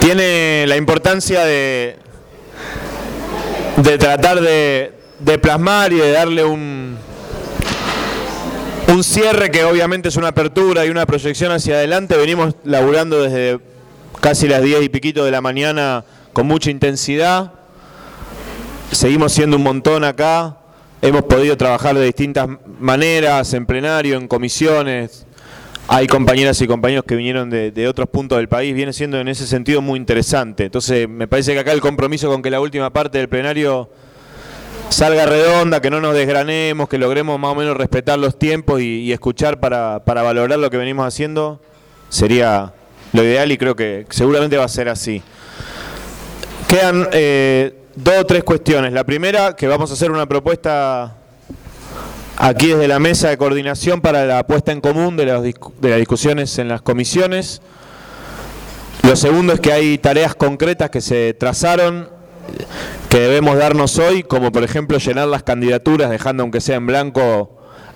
tiene la importancia de tratar de plasmar y de darle un cierre que obviamente es una apertura y una proyección hacia adelante. Venimos laburando desde casi las 10 y piquito de la mañana con mucha intensidad. Seguimos siendo un montón acá. Hemos podido trabajar de distintas maneras, en plenario, en comisiones. Hay compañeras y compañeros que vinieron de otros puntos del país. Viene siendo en ese sentido muy interesante. Entonces me parece que acá el compromiso con que la última parte del plenario salga redonda, que no nos desgranemos, que logremos más o menos respetar los tiempos y escuchar para valorar lo que venimos haciendo, sería lo ideal y creo que seguramente va a ser así. Quedan 2 o 3 cuestiones. La primera, que vamos a hacer una propuesta aquí desde la mesa de coordinación para la puesta en común de las discusiones en las comisiones. Lo segundo es que hay tareas concretas que se trazaron, que debemos darnos hoy, como por ejemplo llenar las candidaturas, dejando aunque sea en blanco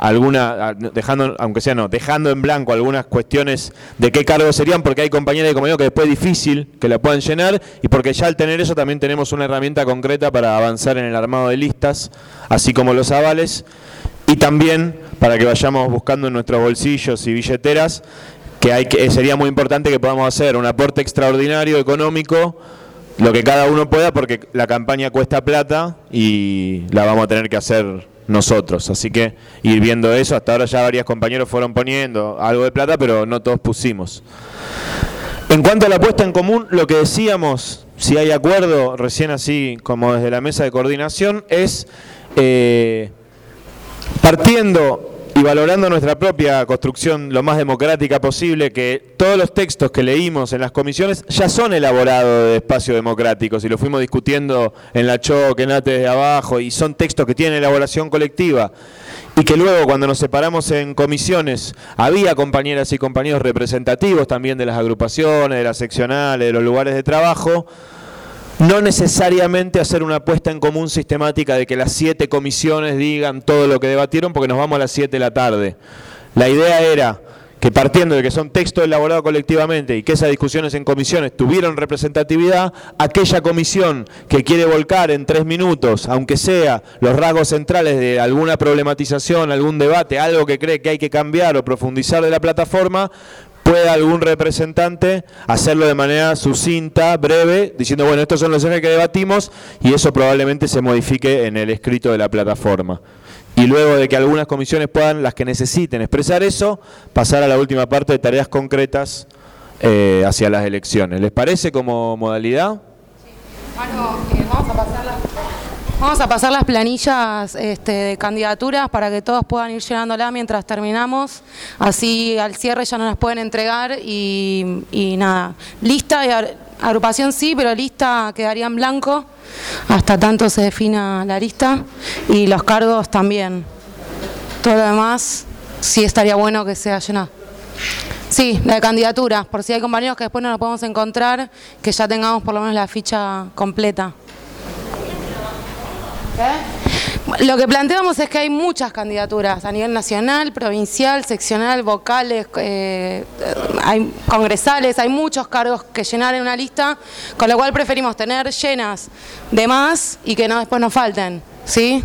dejando en blanco algunas cuestiones de qué cargos serían, porque hay compañeras y compañeros que después es difícil que la puedan llenar, y porque ya al tener eso también tenemos una herramienta concreta para avanzar en el armado de listas, así como los avales, y también para que vayamos buscando en nuestros bolsillos y billeteras, sería muy importante que podamos hacer un aporte extraordinario económico, lo que cada uno pueda, porque la campaña cuesta plata y la vamos a tener que hacer nosotros. Así que ir viendo eso. Hasta ahora ya varios compañeros fueron poniendo algo de plata, pero no todos pusimos. En cuanto a la puesta en común, lo que decíamos, si hay acuerdo, recién así como desde la mesa de coordinación, es partiendo y valorando nuestra propia construcción lo más democrática posible, que todos los textos que leímos en las comisiones ya son elaborados de espacios democráticos y lo fuimos discutiendo en la Choque, en ATE de abajo, y son textos que tienen elaboración colectiva, y que luego cuando nos separamos en comisiones había compañeras y compañeros representativos también de las agrupaciones, de las seccionales, de los lugares de trabajo. No necesariamente hacer una puesta en común sistemática de que las 7 comisiones digan todo lo que debatieron, porque nos vamos a las 7 de la tarde. La idea era que, partiendo de que son textos elaborados colectivamente y que esas discusiones en comisiones tuvieron representatividad, aquella comisión que quiere volcar en 3 minutos, aunque sea los rasgos centrales de alguna problematización, algún debate, algo que cree que hay que cambiar o profundizar de la plataforma, pueda algún representante hacerlo de manera sucinta, breve, diciendo, bueno, estos son los ejes que debatimos, y eso probablemente se modifique en el escrito de la plataforma. Y luego de que algunas comisiones puedan, las que necesiten expresar eso, pasar a la última parte de tareas concretas hacia las elecciones. ¿Les parece como modalidad? Sí. Bueno, vamos a pasar las planillas de candidaturas para que todos puedan ir llenándola mientras terminamos, así al cierre ya nos las pueden entregar y nada, lista y agrupación sí, pero lista quedaría en blanco hasta tanto se defina la lista, y los cargos también. Todo lo demás sí estaría bueno que sea llenado. Sí, la de candidaturas, por si hay compañeros que después no nos podemos encontrar, que ya tengamos por lo menos la ficha completa. ¿Qué? Lo que planteamos es que hay muchas candidaturas a nivel nacional, provincial, seccional, vocales, hay congresales, hay muchos cargos que llenar en una lista, con lo cual preferimos tener llenas de más y que no después nos falten, ¿sí?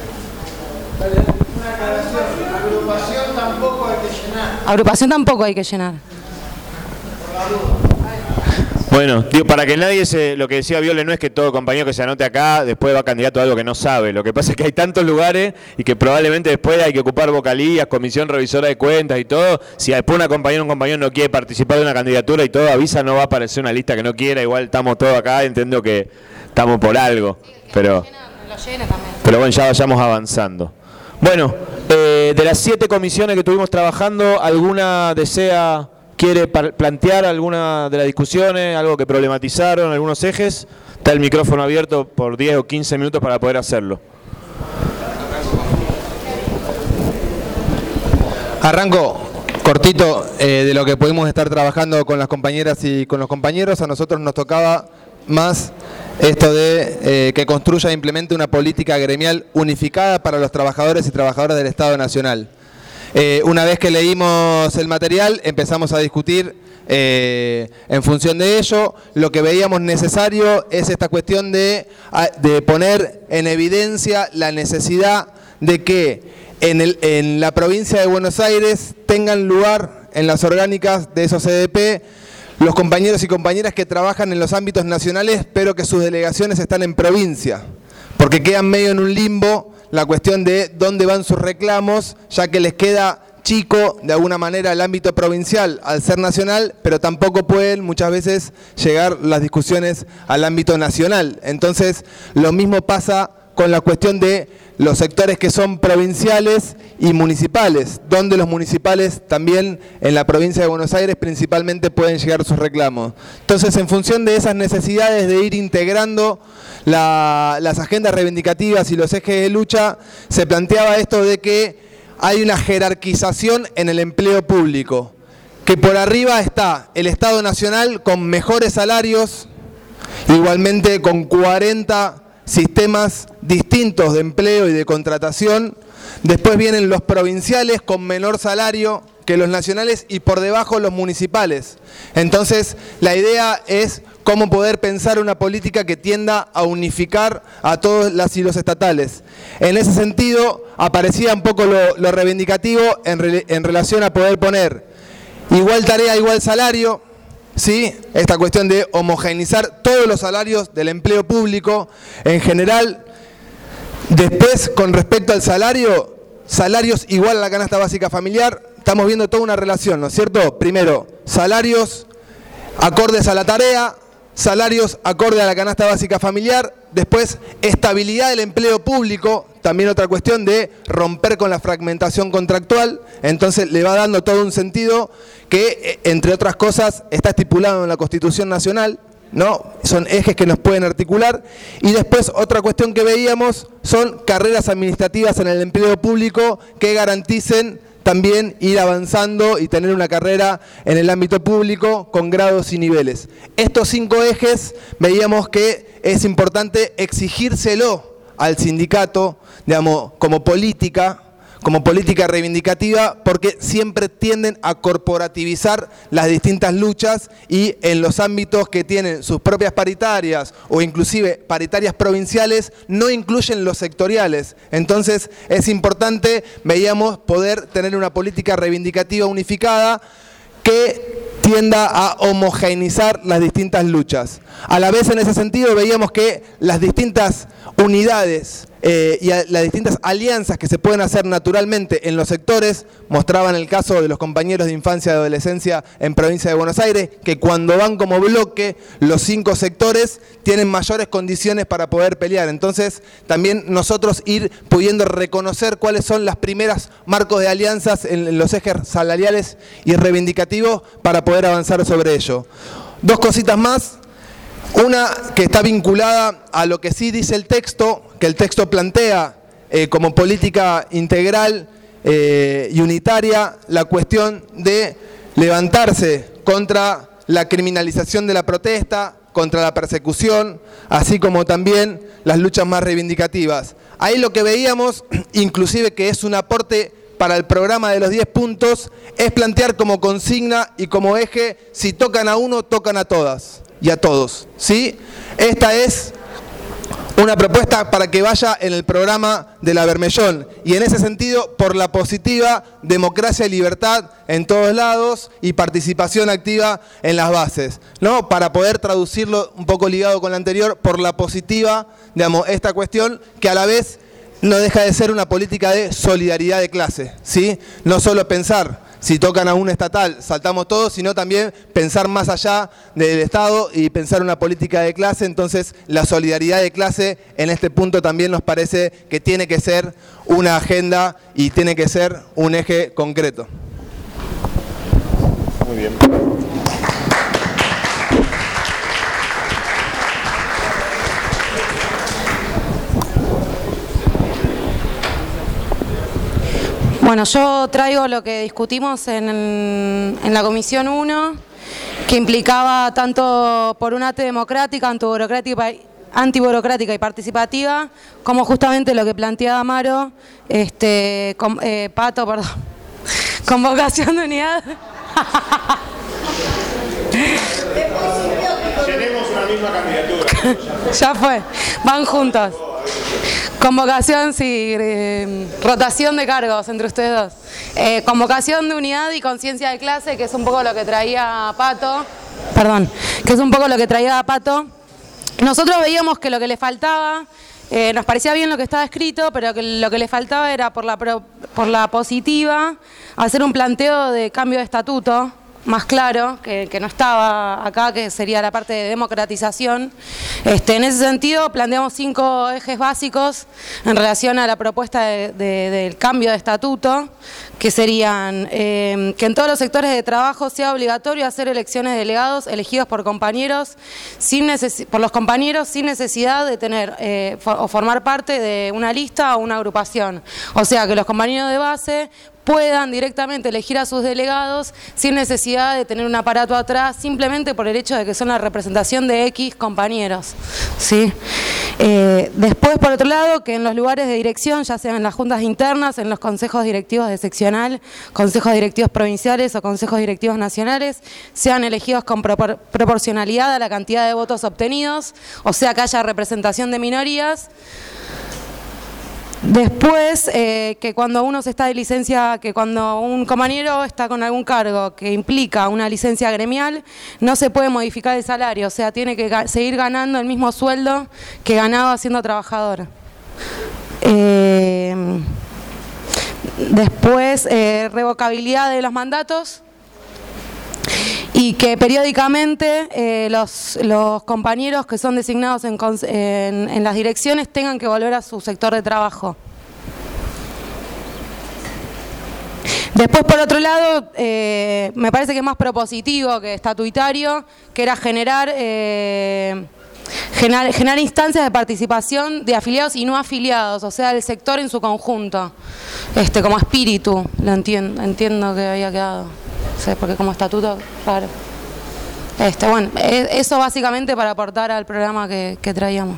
Una aclaración, agrupación tampoco hay que llenar. Agrupación tampoco hay que llenar. Por la duda. Bueno, digo, para que nadie lo que decía Viole no es que todo compañero que se anote acá después va candidato a algo que no sabe. Lo que pasa es que hay tantos lugares y que probablemente después hay que ocupar vocalías, comisión revisora de cuentas y todo. Si después una compañera o un compañero no quiere participar de una candidatura y todo, avisa, no va a aparecer una lista que no quiera. Igual estamos todos acá, entiendo que estamos por algo. Pero bueno, ya vayamos avanzando. Bueno, de las 7 comisiones que estuvimos trabajando, ¿alguna quiere plantear alguna de las discusiones, algo que problematizaron, algunos ejes? Está el micrófono abierto por 10 o 15 minutos para poder hacerlo. Arranco cortito de lo que pudimos estar trabajando con las compañeras y con los compañeros. A nosotros nos tocaba más esto de que construya e implemente una política gremial unificada para los trabajadores y trabajadoras del Estado Nacional. Una vez que leímos el material, empezamos a discutir en función de ello. Lo que veíamos necesario es esta cuestión de poner en evidencia la necesidad de que en la provincia de Buenos Aires tengan lugar en las orgánicas de esos CDP los compañeros y compañeras que trabajan en los ámbitos nacionales, pero que sus delegaciones están en provincia, porque quedan medio en un limbo la cuestión de dónde van sus reclamos, ya que les queda chico de alguna manera el ámbito provincial al ser nacional, pero tampoco pueden muchas veces llegar las discusiones al ámbito nacional. Entonces, lo mismo pasa con la cuestión de los sectores que son provinciales y municipales, donde los municipales también en la provincia de Buenos Aires principalmente pueden llegar sus reclamos. Entonces, en función de esas necesidades de ir integrando las agendas reivindicativas y los ejes de lucha, se planteaba esto de que hay una jerarquización en el empleo público, que por arriba está el Estado Nacional con mejores salarios, igualmente con 40 sistemas distintos de empleo y de contratación. Después vienen los provinciales con menor salario que los nacionales y por debajo los municipales. Entonces, la idea es cómo poder pensar una política que tienda a unificar a todos las y los estatales. En ese sentido, aparecía un poco lo reivindicativo en relación a poder poner igual tarea, igual salario, ¿sí? Esta cuestión de homogeneizar todos los salarios del empleo público en general. Después, con respecto al salario, salarios igual a la canasta básica familiar, estamos viendo toda una relación, ¿no es cierto? Primero, salarios acordes a la tarea, salarios acorde a la canasta básica familiar. Después, estabilidad del empleo público, también otra cuestión de romper con la fragmentación contractual. Entonces le va dando todo un sentido que, entre otras cosas, está estipulado en la Constitución Nacional, ¿no? Son ejes que nos pueden articular. Y después otra cuestión que veíamos son carreras administrativas en el empleo público que garanticen también ir avanzando y tener una carrera en el ámbito público con grados y niveles. Estos 5 ejes veíamos que es importante exigírselo al sindicato, digamos, como política reivindicativa, porque siempre tienden a corporativizar las distintas luchas y en los ámbitos que tienen sus propias paritarias o inclusive paritarias provinciales no incluyen los sectoriales. Entonces es importante, veíamos, poder tener una política reivindicativa unificada que tienda a homogeneizar las distintas luchas. A la vez, en ese sentido, veíamos que las distintas unidades y las distintas alianzas que se pueden hacer naturalmente en los sectores, mostraban el caso de los compañeros de infancia y adolescencia en provincia de Buenos Aires, que cuando van como bloque, los 5 sectores tienen mayores condiciones para poder pelear. Entonces, también nosotros ir pudiendo reconocer cuáles son las primeras marcos de alianzas en los ejes salariales y reivindicativos para poder avanzar sobre ello. 2 cositas más. Una que está vinculada a lo que sí dice el texto, que el texto plantea como política integral y unitaria la cuestión de levantarse contra la criminalización de la protesta, contra la persecución, así como también las luchas más reivindicativas. Ahí lo que veíamos, inclusive que es un aporte para el programa de los 10 puntos, es plantear como consigna y como eje, si tocan a uno, tocan a todas y a todos, ¿sí? Esta es una propuesta para que vaya en el programa de la Bermellón y en ese sentido, por la positiva, democracia y libertad en todos lados y participación activa en las bases, ¿no? Para poder traducirlo un poco ligado con la anterior, por la positiva, digamos, esta cuestión que a la vez no deja de ser una política de solidaridad de clase, ¿sí? No solo pensar si tocan a un estatal, saltamos todos, sino también pensar más allá del Estado y pensar una política de clase. Entonces, la solidaridad de clase en este punto también nos parece que tiene que ser una agenda y tiene que ser un eje concreto. Muy bien. Bueno, yo traigo lo que discutimos en la Comisión 1, que implicaba tanto por una democrática, antiburocrática y participativa, como justamente lo que planteaba Amaro, Pato, perdón, Convocación de unidad. Tenemos una misma candidatura. Ya fue, van juntos. Convocación, sí, rotación de cargos entre ustedes dos. Convocación de unidad y conciencia de clase, que es un poco lo que traía Pato. Perdón, que es un poco lo que traía Pato. Nosotros veíamos que lo que le faltaba, nos parecía bien lo que estaba escrito, pero que lo que le faltaba era por la positiva hacer un planteo de cambio de estatuto más claro, que no estaba acá, que sería la parte de democratización. En ese sentido, planteamos 5 ejes básicos en relación a la propuesta del cambio de estatuto, que serían que en todos los sectores de trabajo sea obligatorio hacer elecciones de delegados elegidos por compañeros, por los compañeros sin necesidad de tener o formar parte de una lista o una agrupación. O sea, que los compañeros de base puedan directamente elegir a sus delegados sin necesidad de tener un aparato atrás, simplemente por el hecho de que son la representación de X compañeros, ¿sí? Después, por otro lado, que en los lugares de dirección, ya sean en las juntas internas, en los consejos directivos de seccional, consejos directivos provinciales o consejos directivos nacionales, sean elegidos con proporcionalidad a la cantidad de votos obtenidos, o sea, que haya representación de minorías. Después, que cuando uno se está de licencia, que cuando un compañero está con algún cargo que implica una licencia gremial, no se puede modificar el salario, o sea, tiene que seguir ganando el mismo sueldo que ganaba siendo trabajador. Después, revocabilidad de los mandatos. Y que periódicamente los compañeros que son designados en las direcciones tengan que volver a su sector de trabajo. Después, por otro lado, me parece que es más propositivo que estatutario, que era generar instancias de participación de afiliados y no afiliados, o sea, del sector en su conjunto, como espíritu, lo entiendo que había quedado. Sí, porque como estatuto, claro. Bueno, eso básicamente para aportar al programa que traíamos.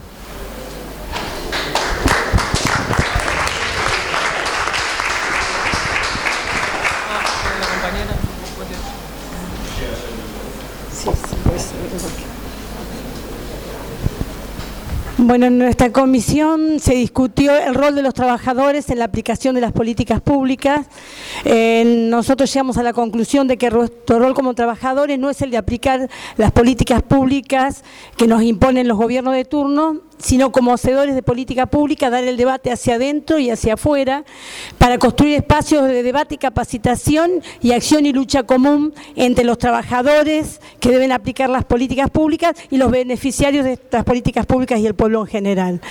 Bueno, en nuestra comisión se discutió el rol de los trabajadores en la aplicación de las políticas públicas. Nosotros llegamos a la conclusión de que nuestro rol como trabajadores no es el de aplicar las políticas públicas que nos imponen los gobiernos de turno, sino como hacedores de política pública, dar el debate hacia adentro y hacia afuera, para construir espacios de debate y capacitación y acción y lucha común entre los trabajadores que deben aplicar las políticas públicas y los beneficiarios de estas políticas públicas y el pueblo en general.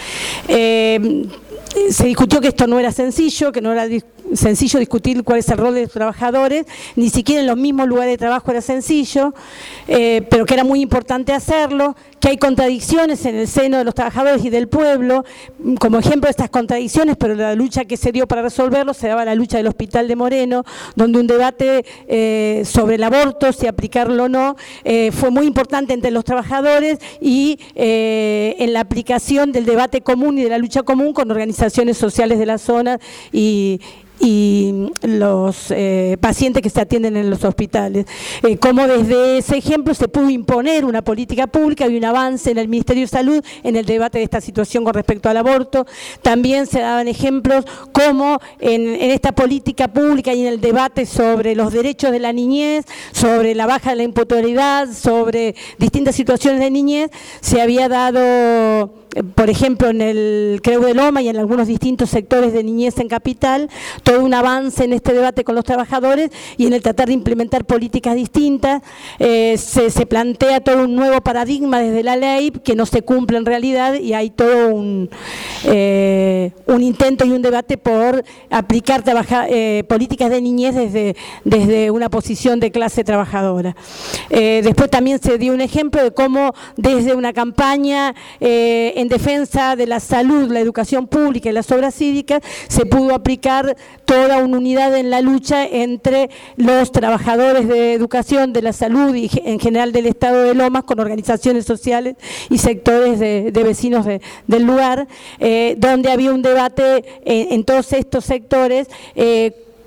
Se discutió que esto no era sencillo, que no era sencillo discutir cuál es el rol de los trabajadores, ni siquiera en los mismos lugares de trabajo era sencillo, pero que era muy importante hacerlo, que hay contradicciones en el seno de los trabajadores y del pueblo. Como ejemplo de estas contradicciones, pero la lucha que se dio para resolverlo, se daba la lucha del Hospital de Moreno, donde un debate sobre el aborto, si aplicarlo o no, fue muy importante entre los trabajadores y en la aplicación del debate común y de la lucha común con organizaciones sociales de la zona y los pacientes que se atienden en los hospitales. Como desde ese ejemplo se pudo imponer una política pública y un avance en el Ministerio de Salud en el debate de esta situación con respecto al aborto. También se daban ejemplos como en esta política pública y en el debate sobre los derechos de la niñez, sobre la baja de la imputabilidad, sobre distintas situaciones de niñez, se había dado, por ejemplo, en el Creu de Loma y en algunos distintos sectores de niñez en Capital, todo un avance en este debate con los trabajadores y en el tratar de implementar políticas distintas. Se plantea todo un nuevo paradigma desde la ley que no se cumple en realidad y hay todo un intento y un debate por aplicar políticas de niñez desde una posición de clase trabajadora. Después también se dio un ejemplo de cómo desde una campaña en defensa de la salud, la educación pública y las obras cívicas, se pudo aplicar toda una unidad en la lucha entre los trabajadores de educación, de la salud y en general del Estado de Lomas, con organizaciones sociales y sectores de vecinos del lugar, donde había un debate en todos estos sectores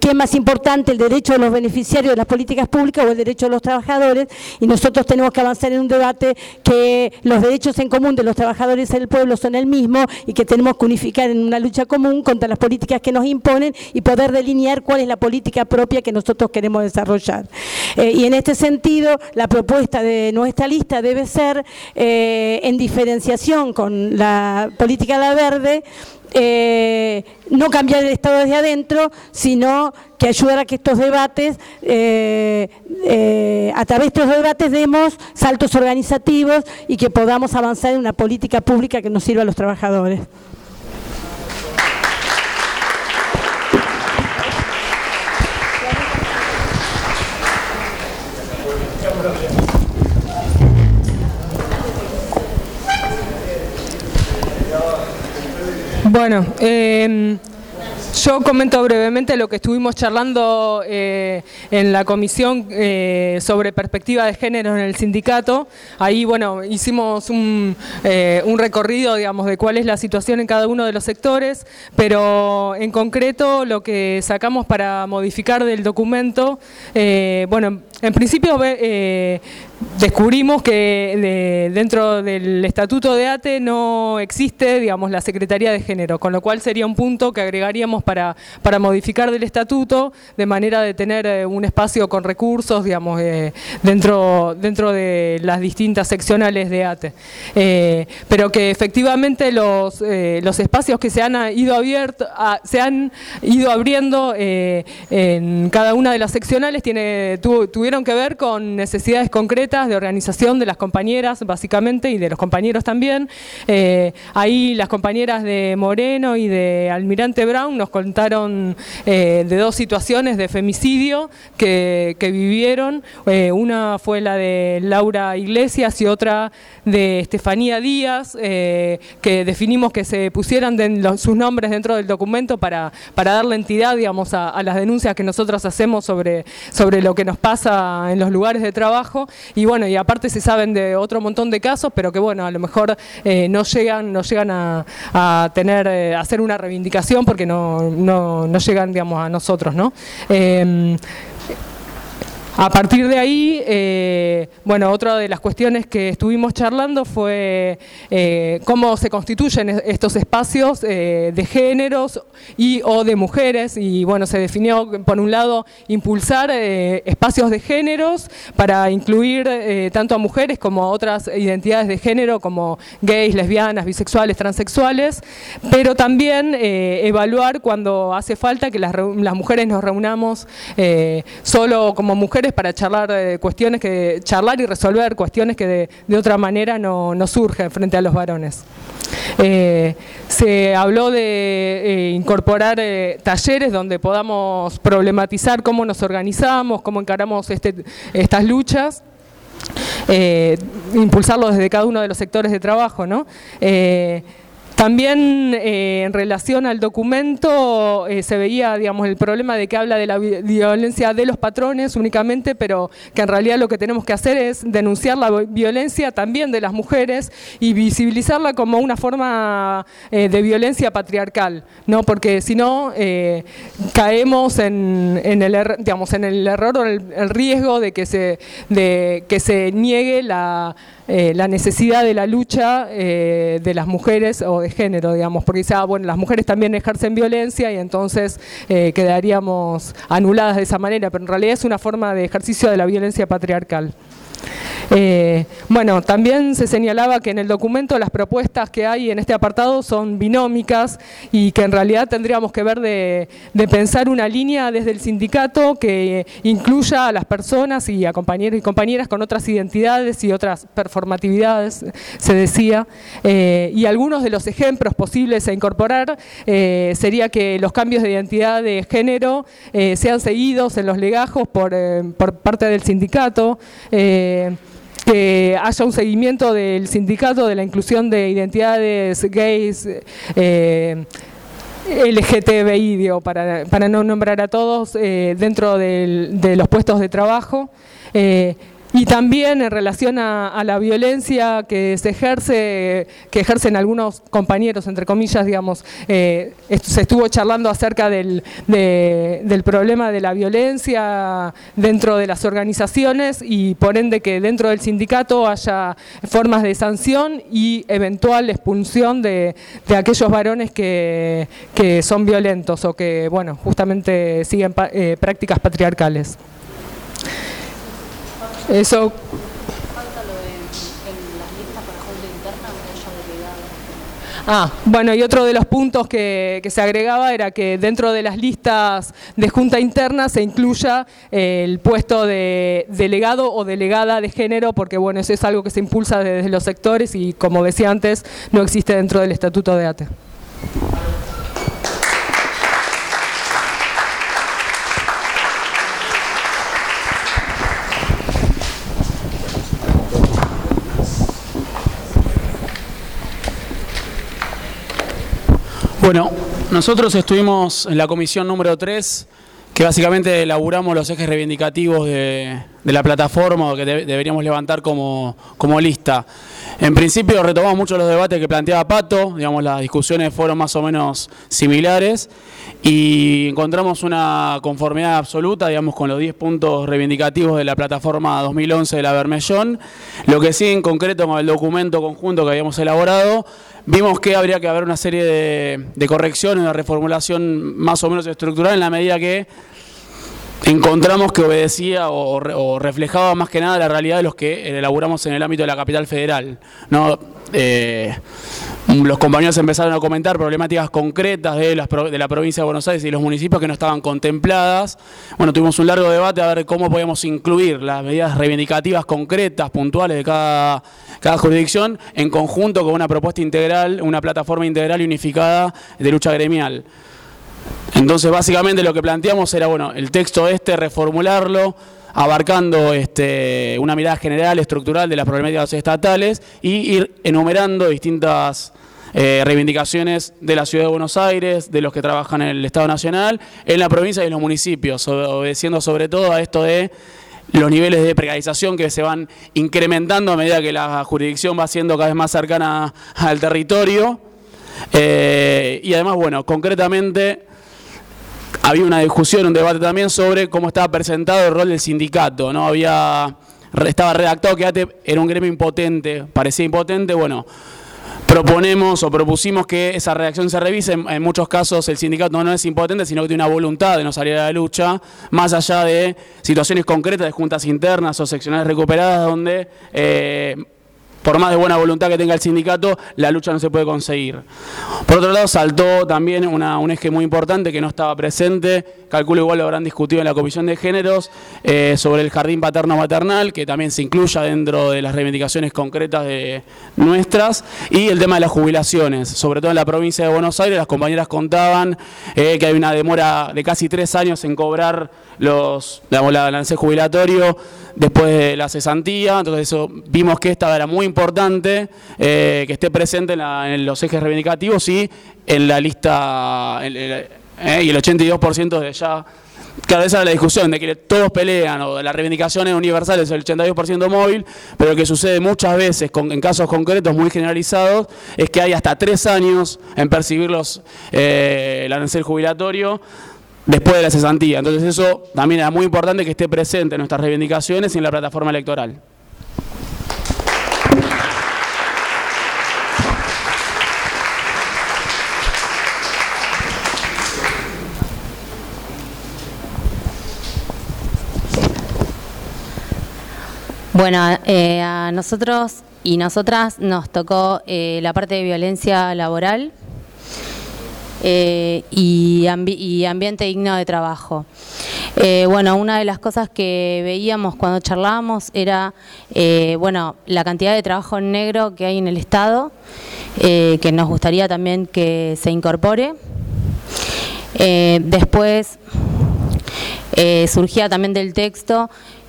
qué es más importante, el derecho de los beneficiarios de las políticas públicas o el derecho de los trabajadores, y nosotros tenemos que avanzar en un debate que los derechos en común de los trabajadores y del pueblo son el mismo y que tenemos que unificar en una lucha común contra las políticas que nos imponen y poder delinear cuál es la política propia que nosotros queremos desarrollar. Y en este sentido, la propuesta de nuestra lista debe ser, en diferenciación con la política de la verde, no cambiar el Estado desde adentro, sino que ayudar a que estos debates, a través de estos debates demos saltos organizativos y que podamos avanzar en una política pública que nos sirva a los trabajadores. Bueno, yo comento brevemente lo que estuvimos charlando en la comisión sobre perspectiva de género en el sindicato. Ahí, bueno, hicimos un recorrido, digamos, de cuál es la situación en cada uno de los sectores, pero en concreto lo que sacamos para modificar del documento, bueno, en principio descubrimos que dentro del Estatuto de ATE no existe, digamos, la Secretaría de Género, con lo cual sería un punto que agregaríamos para modificar del Estatuto, de manera de tener un espacio con recursos, digamos, dentro de las distintas seccionales de ATE. Pero que efectivamente los espacios que se han ido abriendo en cada una de las seccionales tuvieron que ver con necesidades concretas de organización de las compañeras, básicamente, y de los compañeros también. Ahí las compañeras de Moreno y de Almirante Brown nos contaron de dos situaciones de femicidio que vivieron. Una fue la de Laura Iglesias y otra de Estefanía Díaz, que definimos que se pusieran sus nombres dentro del documento para darle entidad, digamos, a las denuncias que nosotros hacemos sobre lo que nos pasa en los lugares de trabajo. Y bueno, y aparte se saben de otro montón de casos, pero que bueno, a lo mejor no llegan a tener, a hacer una reivindicación porque no llegan, digamos, a nosotros, ¿no? A partir de ahí, bueno, otra de las cuestiones que estuvimos charlando fue cómo se constituyen estos espacios de géneros o de mujeres, y bueno, se definió, por un lado, impulsar espacios de géneros para incluir tanto a mujeres como a otras identidades de género, como gays, lesbianas, bisexuales, transexuales, pero también evaluar cuando hace falta que las mujeres nos reunamos solo como mujeres para charlar charlar y resolver cuestiones que de otra manera no surgen frente a los varones. Se habló de incorporar talleres donde podamos problematizar cómo nos organizamos, cómo encaramos estas luchas, impulsarlo desde cada uno de los sectores de trabajo, ¿no? También en relación al documento se veía, digamos, el problema de que habla de la violencia de los patrones únicamente, pero que en realidad lo que tenemos que hacer es denunciar la violencia también de las mujeres y visibilizarla como una forma de violencia patriarcal, ¿no? Porque si no caemos en el error o el riesgo de que se niegue la necesidad de la lucha de las mujeres o de género, digamos, porque dice, bueno, las mujeres también ejercen violencia y entonces quedaríamos anuladas de esa manera, pero en realidad es una forma de ejercicio de la violencia patriarcal. Bueno, también se señalaba que en el documento las propuestas que hay en este apartado son binómicas y que en realidad tendríamos que ver de pensar una línea desde el sindicato que incluya a las personas y a compañeros y compañeras con otras identidades y otras performatividades, se decía, y algunos de los ejemplos posibles a incorporar sería que los cambios de identidad de género sean seguidos en los legajos por parte del sindicato, que haya un seguimiento del sindicato de la inclusión de identidades gays, LGTBI, digo, para no nombrar a todos, dentro de los puestos de trabajo. Y también en relación a la violencia que se ejerce, que ejercen algunos compañeros, entre comillas, digamos, se estuvo charlando acerca del problema de la violencia dentro de las organizaciones y por ende que dentro del sindicato haya formas de sanción y eventual expulsión de aquellos varones que son violentos o que, bueno, justamente siguen prácticas patriarcales. Eso. Falta lo de en las listas para junta interna que haya delegado. Bueno, y otro de los puntos que se agregaba era que dentro de las listas de junta interna se incluya el puesto de delegado o delegada de género, porque bueno, eso es algo que se impulsa desde los sectores y como decía antes, no existe dentro del estatuto de ATE. Bueno, nosotros estuvimos en la comisión número 3, que básicamente elaboramos los ejes reivindicativos de la plataforma que deberíamos levantar como lista. En principio retomamos mucho los debates que planteaba Pato, digamos, las discusiones fueron más o menos similares y encontramos una conformidad absoluta, digamos, con los 10 puntos reivindicativos de la plataforma 2011 de la Bermellón. Lo que sí, en concreto, con el documento conjunto que habíamos elaborado, vimos que habría que haber una serie de correcciones, una reformulación más o menos estructural en la medida que encontramos que obedecía o reflejaba más que nada la realidad de los que elaboramos en el ámbito de la capital federal, ¿no? Los compañeros empezaron a comentar problemáticas concretas de la provincia de Buenos Aires y los municipios que no estaban contempladas. Bueno, tuvimos un largo debate a ver cómo podíamos incluir las medidas reivindicativas concretas, puntuales de cada jurisdicción, en conjunto con una propuesta integral, una plataforma integral y unificada de lucha gremial. Entonces, básicamente lo que planteamos era, bueno, el texto reformularlo, abarcando una mirada general, estructural de las problemáticas estatales y ir enumerando distintas reivindicaciones de la Ciudad de Buenos Aires, de los que trabajan en el Estado Nacional, en la provincia y en los municipios, obedeciendo sobre todo a esto de los niveles de precarización que se van incrementando a medida que la jurisdicción va siendo cada vez más cercana al territorio. Y además, bueno, concretamente había una discusión, un debate también sobre cómo estaba presentado el rol del sindicato, ¿no? Estaba redactado que ATE era un gremio impotente, parecía impotente. Bueno, propusimos que esa redacción se revise. En muchos casos el sindicato no es impotente, sino que tiene una voluntad de no salir a la lucha, más allá de situaciones concretas de juntas internas o seccionales recuperadas donde por más de buena voluntad que tenga el sindicato, la lucha no se puede conseguir. Por otro lado, saltó también un eje muy importante que no estaba presente, calculo igual lo habrán discutido en la Comisión de Géneros, sobre el jardín paterno-maternal, que también se incluya dentro de las reivindicaciones concretas de nuestras, y el tema de las jubilaciones, sobre todo en la provincia de Buenos Aires. Las compañeras contaban que hay una demora de casi 3 años en cobrar el avance jubilatorio después de la cesantía. Entonces eso, vimos que esta era muy importante que esté presente en los ejes reivindicativos y en la lista, y el 82% de ya. Claro, esa es la discusión, de que todos pelean, o la reivindicación es universal, es el 82% móvil, pero lo que sucede muchas veces, en casos concretos muy generalizados, es que hay hasta 3 años en percibir el arancel jubilatorio después de la cesantía. Entonces eso también era muy importante que esté presente en nuestras reivindicaciones y en la plataforma electoral. Bueno, a nosotros y nosotras nos tocó la parte de violencia laboral y ambiente digno de trabajo. Bueno, una de las cosas que veíamos cuando charlábamos era bueno, la cantidad de trabajo en negro que hay en el Estado, que nos gustaría también que se incorpore. Después surgía también del texto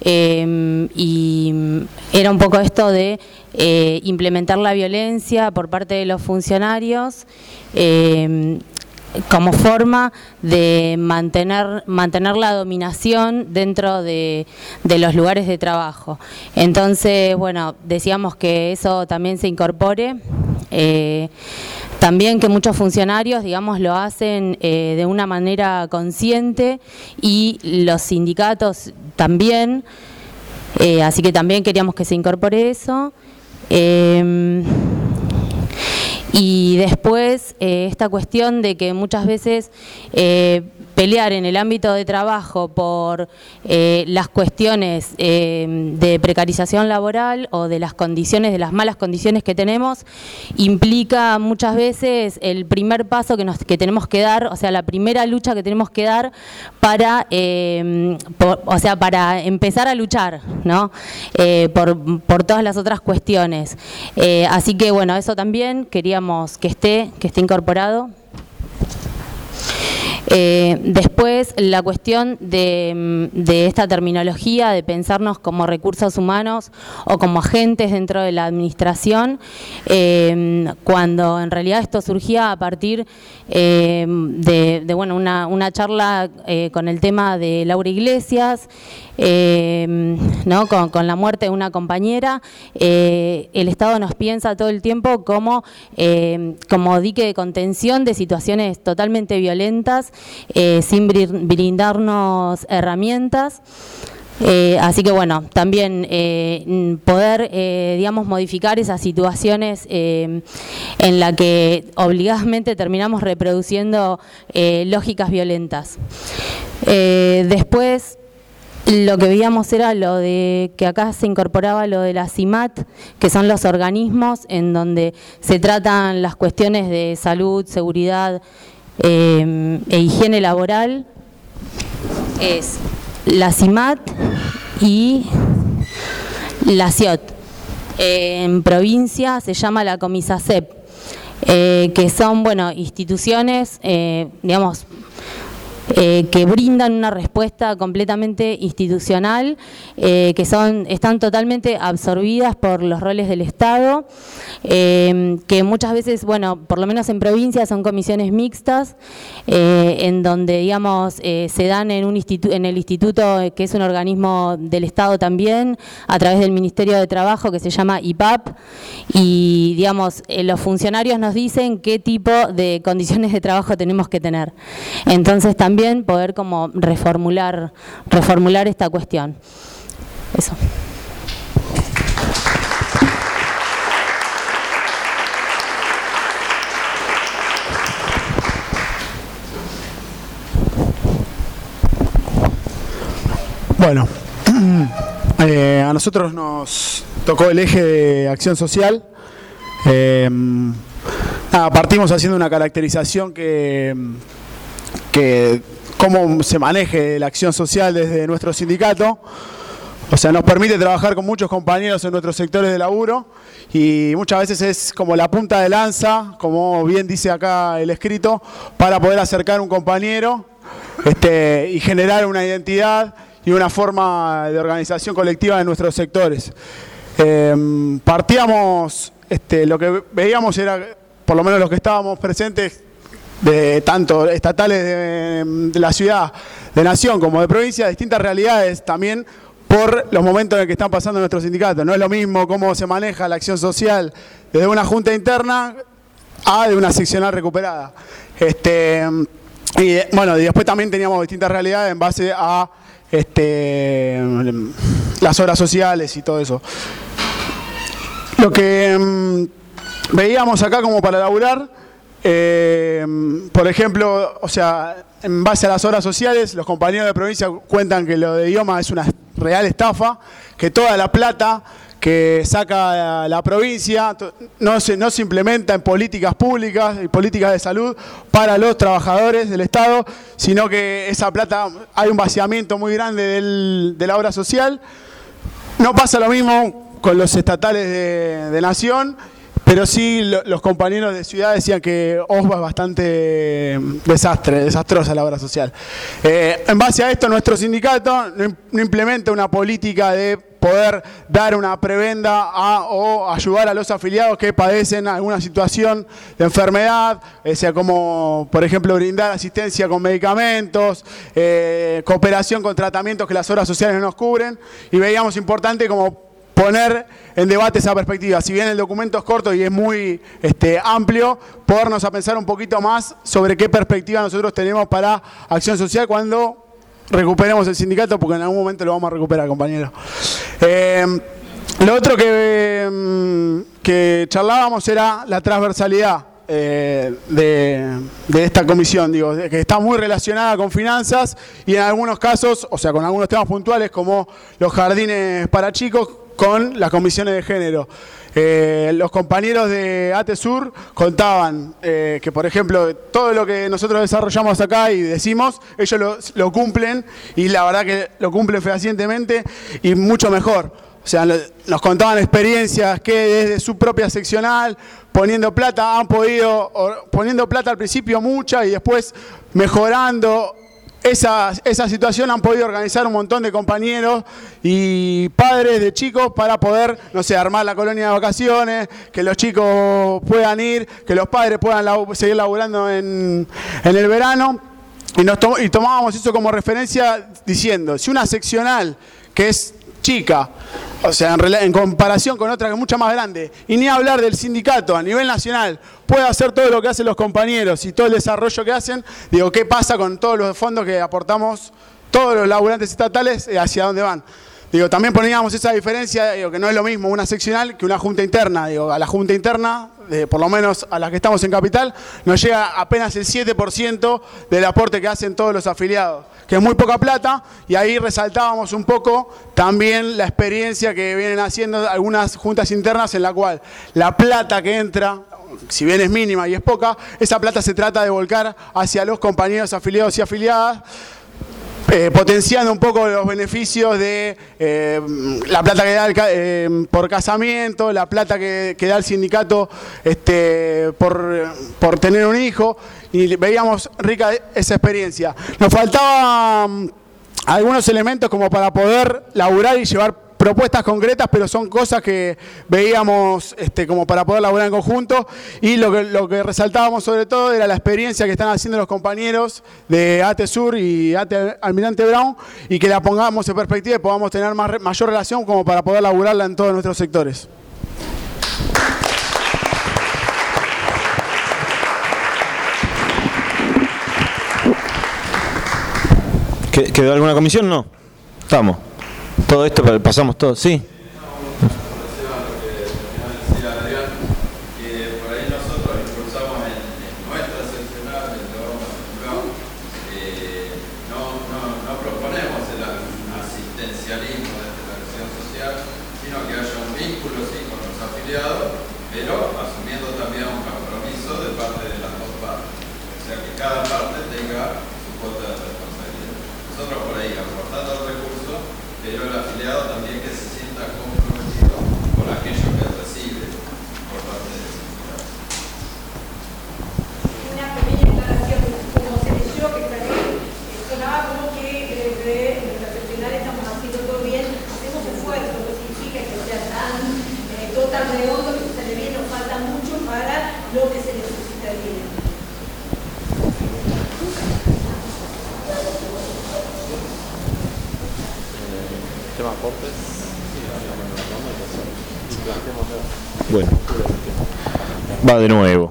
y era un poco esto de implementar la violencia por parte de los funcionarios como forma de mantener la dominación dentro de los lugares de trabajo. Entonces, bueno, decíamos que eso también se incorpore. También que muchos funcionarios, digamos, lo hacen de una manera consciente y los sindicatos también, así que también queríamos que se incorpore eso. Y después esta cuestión de que muchas veces pelear en el ámbito de trabajo por las cuestiones de precarización laboral o de las condiciones, de las malas condiciones que tenemos, implica muchas veces el primer paso que tenemos que dar, o sea, la primera lucha que tenemos que dar para, para empezar a luchar, ¿no? Por todas las otras cuestiones. Así que bueno, eso también queríamos que esté incorporado. Después, la cuestión de esta terminología, de pensarnos como recursos humanos o como agentes dentro de la administración, cuando en realidad esto surgía a partir bueno, una charla con el tema de Laura Iglesias, ¿no? Con la muerte de una compañera. El Estado nos piensa todo el tiempo como dique de contención de situaciones totalmente violentas, sin brindarnos herramientas. Así que bueno, también poder, digamos, modificar esas situaciones en la que obligadamente terminamos reproduciendo lógicas violentas. Después, lo que veíamos era lo de que acá se incorporaba lo de la CIMAT, que son los organismos en donde se tratan las cuestiones de salud, seguridad e higiene laboral. Es la CIMAT y la CIOT. En provincia se llama la Comisacep, que son, bueno, instituciones, digamos, que brindan una respuesta completamente institucional, que están totalmente absorbidas por los roles del Estado, que muchas veces, bueno, por lo menos en provincia son comisiones mixtas, en donde, digamos, se dan en el instituto, que es un organismo del Estado también, a través del Ministerio de Trabajo, que se llama IPAP, y, digamos, los funcionarios nos dicen qué tipo de condiciones de trabajo tenemos que tener. Entonces también poder como reformular esta cuestión. Eso. Bueno, a nosotros nos tocó el eje de acción social. Partimos haciendo una caracterización que cómo se maneje la acción social desde nuestro sindicato. O sea, nos permite trabajar con muchos compañeros en nuestros sectores de laburo y muchas veces es como la punta de lanza, como bien dice acá el escrito, para poder acercar un compañero y generar una identidad y una forma de organización colectiva en nuestros sectores. Partíamos, lo que veíamos era, por lo menos los que estábamos presentes, de tanto estatales de la ciudad, de nación como de provincia, distintas realidades también por los momentos en el que están pasando nuestros sindicatos. No es lo mismo cómo se maneja la acción social desde una junta interna a de una seccional recuperada. Y bueno, y después también teníamos distintas realidades en base a las obras sociales y todo eso. Lo que veíamos acá como para laburar, por ejemplo, o sea, en base a las obras sociales, los compañeros de provincia cuentan que lo de idioma es una real estafa, que toda la plata que saca la provincia no se implementa en políticas públicas y políticas de salud para los trabajadores del Estado, sino que esa plata, hay un vaciamiento muy grande de la obra social. No pasa lo mismo con los estatales de nación, pero sí los compañeros de ciudad decían que OSBA es bastante desastrosa la obra social. En base a esto, nuestro sindicato no implementa una política de poder dar una prebenda o ayudar a los afiliados que padecen alguna situación de enfermedad, sea como por ejemplo brindar asistencia con medicamentos, cooperación con tratamientos que las obras sociales no nos cubren, y veíamos importante como poner en debate esa perspectiva. Si bien el documento es corto y es muy amplio, podernos a pensar un poquito más sobre qué perspectiva nosotros tenemos para acción social cuando recuperemos el sindicato, porque en algún momento lo vamos a recuperar, compañeros. Lo otro que charlábamos era la transversalidad de esta comisión, digo, que está muy relacionada con finanzas y en algunos casos, o sea, con algunos temas puntuales como los jardines para chicos, con las comisiones de género. Los compañeros de ATESUR contaban que, por ejemplo, todo lo que nosotros desarrollamos acá y decimos, ellos lo cumplen, y la verdad que lo cumplen fehacientemente y mucho mejor. O sea, nos contaban experiencias que desde su propia seccional, poniendo plata, poniendo plata al principio mucha y después mejorando esa situación, han podido organizar un montón de compañeros y padres de chicos para poder, no sé, armar la colonia de vacaciones, que los chicos puedan ir, que los padres puedan seguir laburando en el verano. Y tomábamos eso como referencia diciendo, si una seccional que es chica, o sea, en comparación con otra que es mucho más grande, y ni hablar del sindicato a nivel nacional, puede hacer todo lo que hacen los compañeros y todo el desarrollo que hacen, digo, ¿qué pasa con todos los fondos que aportamos todos los laburantes estatales, hacia dónde van? Digo, también poníamos esa diferencia, digo, que no es lo mismo una seccional que una junta interna. Digo, a la junta interna, por lo menos a la que estamos en Capital, nos llega apenas el 7% del aporte que hacen todos los afiliados, que es muy poca plata, y ahí resaltábamos un poco también la experiencia que vienen haciendo algunas juntas internas en la cual la plata que entra, si bien es mínima y es poca, esa plata se trata de volcar hacia los compañeros afiliados y afiliadas, potenciando un poco los beneficios de la plata que da por casamiento, la plata que da el sindicato por tener un hijo, y veíamos rica esa experiencia. Nos faltaban algunos elementos como para poder laburar y llevar propuestas concretas, pero son cosas que veíamos como para poder laburar en conjunto, y lo que resaltábamos sobre todo era la experiencia que están haciendo los compañeros de ATESUR y Almirante Brown, y que la pongamos en perspectiva y podamos tener mayor relación como para poder laburarla en todos nuestros sectores. ¿Quedó alguna comisión? No. Estamos. Todo esto, pasamos todo, sí. Bueno, va de nuevo.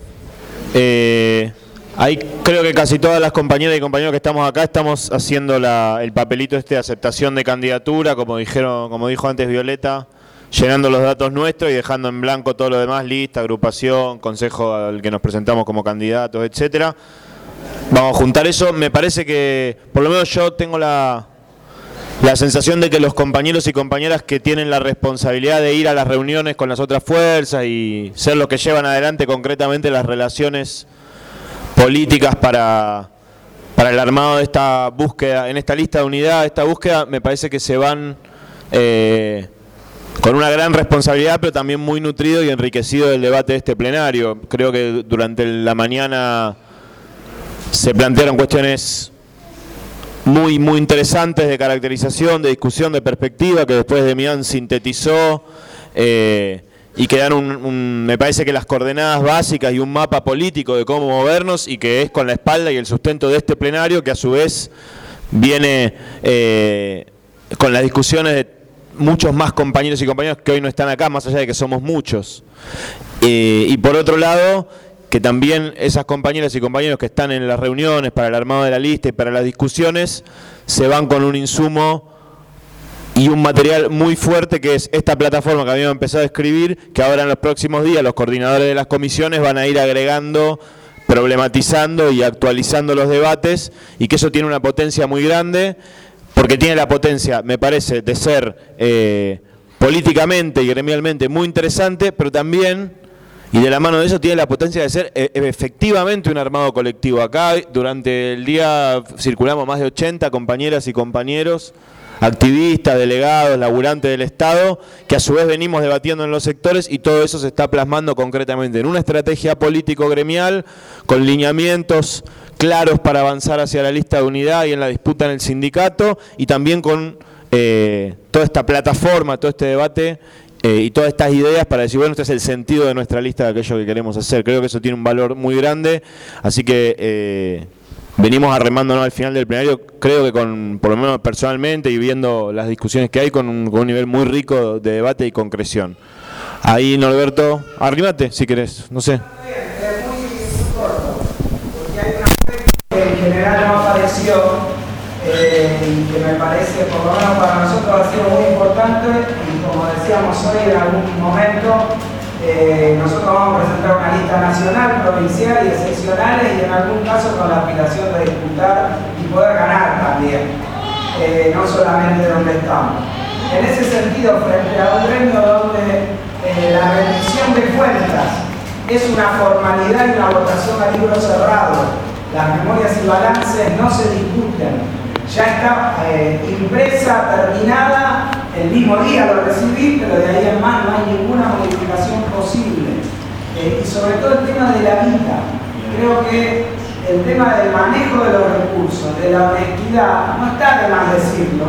Ahí creo que casi todas las compañeras y compañeros que estamos acá estamos haciendo el papelito de aceptación de candidatura, como dijo antes Violeta, llenando los datos nuestros y dejando en blanco todo lo demás, lista, agrupación, consejo al que nos presentamos como candidatos, etcétera. Vamos a juntar eso. Me parece que, por lo menos yo tengo la sensación de que los compañeros y compañeras que tienen la responsabilidad de ir a las reuniones con las otras fuerzas y ser los que llevan adelante concretamente las relaciones políticas para el armado de esta búsqueda, en esta lista de unidad, esta búsqueda, me parece que se van con una gran responsabilidad, pero también muy nutrido y enriquecido del debate de este plenario. Creo que durante la mañana se plantearon cuestiones muy interesantes de caracterización, de discusión, de perspectiva, que después Demián sintetizó y que dan me parece que las coordenadas básicas y un mapa político de cómo movernos, y que es con la espalda y el sustento de este plenario, que a su vez viene con las discusiones de muchos más compañeros y compañeras que hoy no están acá, más allá de que somos muchos. Y por otro lado, que también esas compañeras y compañeros que están en las reuniones para el armado de la lista y para las discusiones, se van con un insumo y un material muy fuerte, que es esta plataforma que habíamos empezado a escribir, que ahora en los próximos días los coordinadores de las comisiones van a ir agregando, problematizando y actualizando los debates, y que eso tiene una potencia muy grande, porque tiene la potencia, me parece, de ser políticamente y gremialmente muy interesante, pero también, y de la mano de eso, tiene la potencia de ser efectivamente un armado colectivo. Acá durante el día circulamos más de 80 compañeras y compañeros, activistas, delegados, laburantes del Estado, que a su vez venimos debatiendo en los sectores, y todo eso se está plasmando concretamente en una estrategia político-gremial, con lineamientos claros para avanzar hacia la lista de unidad y en la disputa en el sindicato, y también con toda esta plataforma, todo este debate y todas estas ideas para decir, bueno, este es el sentido de nuestra lista de aquello que queremos hacer. Creo que eso tiene un valor muy grande, así que venimos arremándonos al final del plenario, creo que por lo menos personalmente y viendo las discusiones que hay, con un nivel muy rico de debate y concreción. Ahí, Norberto, arrímate si querés, no sé. En general no apareció y que me parece, por lo menos para nosotros, ha sido muy importante, y como decíamos hoy en algún momento, nosotros vamos a presentar una lista nacional, provincial y excepcionales, y en algún caso con la aspiración de disputar y poder ganar también, no solamente donde estamos. En ese sentido, frente a un gremio donde la rendición de cuentas es una formalidad y una votación a libro cerrado, las memorias y balances no se discuten, ya está impresa, terminada, el mismo día lo recibí, pero de ahí en más no hay ninguna modificación posible. Y sobre todo el tema de la vida, creo que el tema del manejo de los recursos, de la honestidad, no está de más decirlo.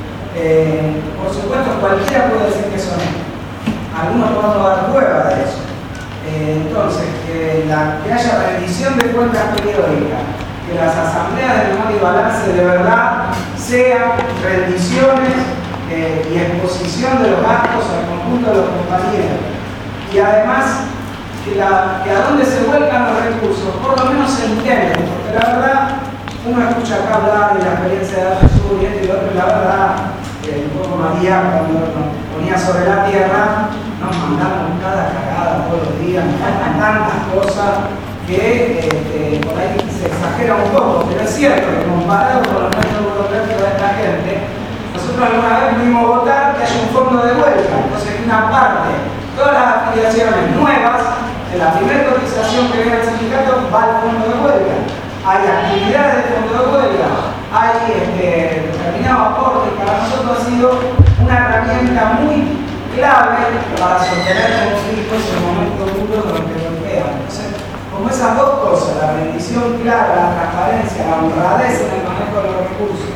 Por supuesto, cualquiera puede decir que son estos. Algunos podemos dar prueba de eso. Entonces, que haya rendición de cuentas periódicas, que las asambleas de memoria y balance de verdad sean rendiciones y exposición de los gastos al conjunto de los compañeros. Y además, que a dónde se vuelcan los recursos, por lo menos se entiende, porque la verdad, uno escucha acá hablar de la experiencia de Jesús y esto y lo otro, y la verdad, un poco María, cuando nos ponía sobre la tierra, nos mandaron cada cagada todos los días, nos faltan tantas cosas que por ahí se exagera un poco, pero es cierto que comparado con los medios europeos de esta gente, nosotros alguna vez pudimos votar que haya un fondo de vuelta, entonces una parte, todas las afiliaciones nuevas, de la primera cotización que viene al sindicato va al fondo de huelga. Hay actividades de fondo de huelga, hay determinado aporte, que para nosotros ha sido una herramienta muy clave para sostener conflictos en momentos duros donde golpean. Entonces, como esas dos cosas, la rendición clara, la transparencia, la honradez en el manejo de los recursos,